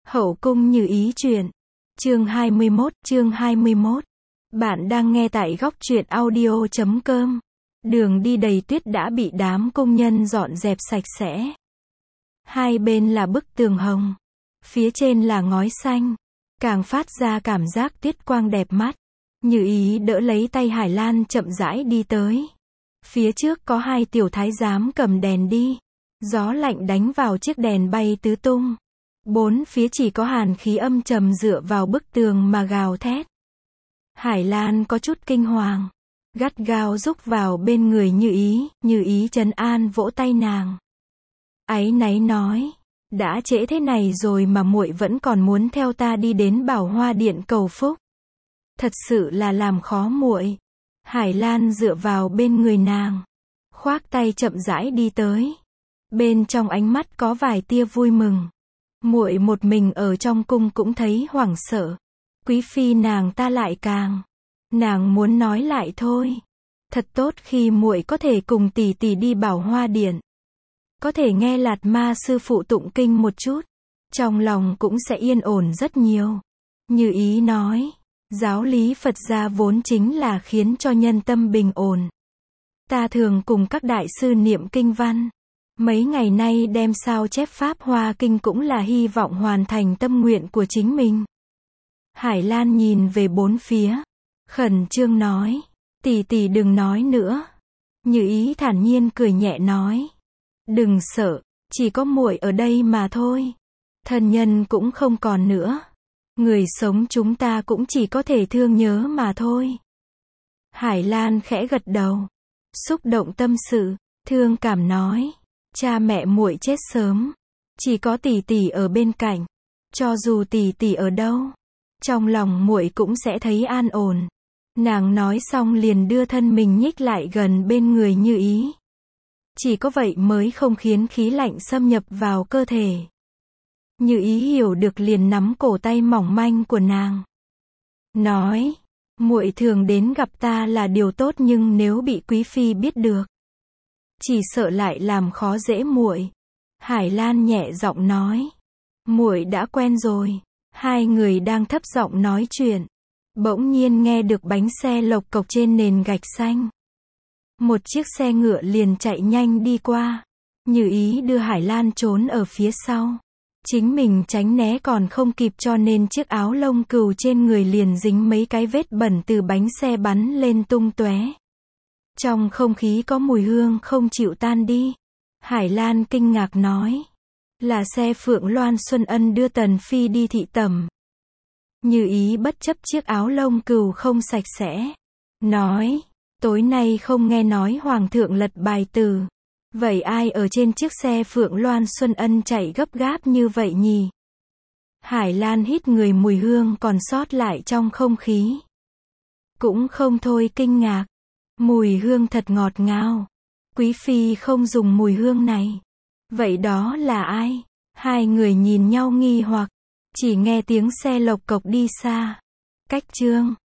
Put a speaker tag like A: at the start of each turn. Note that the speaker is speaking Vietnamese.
A: Hậu cung Như Ý truyện. Chương 21. Bạn đang nghe tại góc truyện audio.com. Đường đi đầy tuyết đã bị đám công nhân dọn dẹp sạch sẽ. Hai bên là bức tường hồng, phía trên là ngói xanh, càng phát ra cảm giác tuyết quang đẹp mắt. Như Ý đỡ lấy tay Hải Lan chậm rãi đi tới. Phía trước có hai tiểu thái giám cầm đèn đi. Gió lạnh đánh vào chiếc đèn bay tứ tung. Bốn phía chỉ có hàn khí âm trầm dựa vào bức tường mà gào thét. Hải Lan có chút kinh hoàng, gắt gao rúc vào bên người Như Ý trấn an vỗ tay nàng. Áy náy nói, đã trễ thế này rồi mà muội vẫn còn muốn theo ta đi đến Bảo Hoa Điện cầu phúc. Thật sự là làm khó muội. Hải Lan dựa vào bên người nàng, khoác tay chậm rãi đi tới. Bên trong ánh mắt có vài tia vui mừng. Muội một mình ở trong cung cũng thấy hoảng sợ. Quý phi nàng ta lại càng. Nàng muốn nói lại thôi. Thật tốt khi muội có thể cùng tỷ tỷ đi Bảo Hoa Điện. Có thể nghe Lạt Ma sư phụ tụng kinh một chút. Trong lòng cũng sẽ yên ổn rất nhiều. Như Ý nói, giáo lý Phật gia vốn chính là khiến cho nhân tâm bình ổn. Ta thường cùng các đại sư niệm kinh văn. Mấy ngày nay đem sao chép Pháp Hoa Kinh cũng là hy vọng hoàn thành tâm nguyện của chính mình. Hải Lan nhìn về bốn phía, khẩn trương nói, tỷ tỷ đừng nói nữa. Như Ý thản nhiên cười nhẹ nói, đừng sợ, chỉ có muội ở đây mà thôi. Thân nhân cũng không còn nữa. Người sống chúng ta cũng chỉ có thể thương nhớ mà thôi. Hải Lan khẽ gật đầu, xúc động tâm sự, thương cảm nói, cha mẹ muội chết sớm, chỉ có tỷ tỷ ở bên cạnh. Cho dù tỷ tỷ ở đâu, trong lòng muội cũng sẽ thấy an ổn. Nàng nói xong liền đưa thân mình nhích lại gần bên người Như Ý. Chỉ có vậy mới không khiến khí lạnh xâm nhập vào cơ thể. Như Ý hiểu được liền nắm cổ tay mỏng manh của nàng. Nói, muội thường đến gặp ta là điều tốt, nhưng nếu bị quý phi biết được, chỉ sợ lại làm khó dễ muội. Hải Lan nhẹ giọng nói, muội đã quen rồi. Hai người đang thấp giọng nói chuyện, bỗng nhiên nghe được bánh xe lộc cộc trên nền gạch xanh. Một chiếc xe ngựa liền chạy nhanh đi qua. Như Ý đưa Hải Lan trốn ở phía sau. Chính mình tránh né còn không kịp, cho nên chiếc áo lông cừu trên người liền dính mấy cái vết bẩn từ bánh xe bắn lên tung tóe. Trong không khí có mùi hương không chịu tan đi. Hải Lan kinh ngạc nói, là xe Phượng Loan Xuân Ân đưa Tần Phi đi thị tẩm. Như Ý bất chấp chiếc áo lông cừu không sạch sẽ, nói, tối nay không nghe nói Hoàng thượng lật bài từ. Vậy ai ở trên chiếc xe Phượng Loan Xuân Ân chạy gấp gáp như vậy nhỉ? Hải Lan hít người mùi hương còn sót lại trong không khí. Cũng không thôi kinh ngạc. Mùi hương thật ngọt ngào. Quý phi không dùng mùi hương này. Vậy đó là ai? Hai người nhìn nhau nghi hoặc. Chỉ nghe tiếng xe lộc cộc đi xa. Cách chương